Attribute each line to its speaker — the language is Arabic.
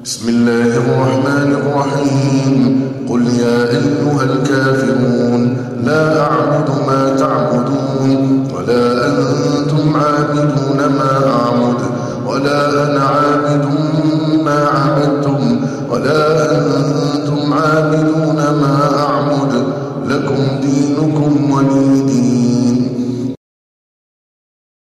Speaker 1: بسم الله الرحمن الرحيم. قل يا أيها الكافرون لا أعبد ما تعبدون ولا أنتم عابدون ما أعبد ولا أنا عابد